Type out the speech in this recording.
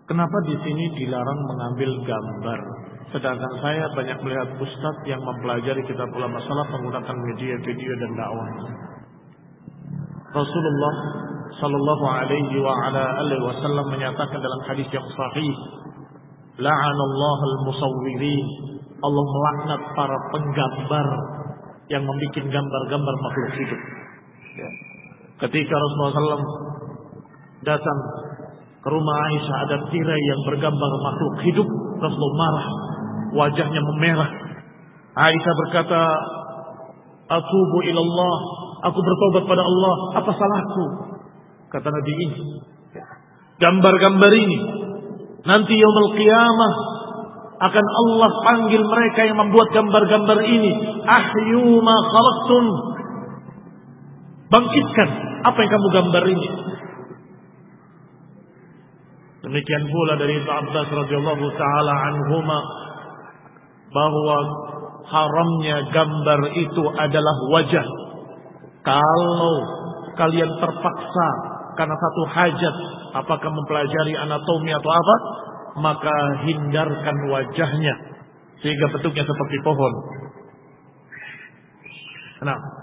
Kenapa di sini dilarang mengambil gambar? Sedangkan saya banyak melihat ustadz yang mempelajari kitab ulama salaf menggunakan media video dan dakwah. Rasulullah sallallahu alaihi wa ala alihi wasallam menyatakan dalam hadis yang sahih, la'anallahu al-musawwirin. Allah melaknat para penggambar yang membuat gambar-gambar makhluk hidup. Ketika Rasulullah SAW datang ke rumah Aisyah, ada tirai yang bergambar makhluk hidup. Rasulullah marah, wajahnya memerah. Aisyah berkata, atubu ilallah, aku bertobat pada Allah, apa salahku? Kata Nabi, ini gambar-gambar ini nanti yaumul qiyamah akan Allah panggil mereka yang membuat gambar-gambar ini, ahyu ma khalaqtum, bangkitkan apa yang kamu gambar ini. Demikian pula dari Ibnu Abbas radhiyallahu taala anhuma bahwa haramnya gambar itu adalah wajah. Kalau kalian terpaksa karena satu hajat, apakah mempelajari anatomi atau apa, maka hindarkan wajahnya sehingga bentuknya seperti pohon. Nah,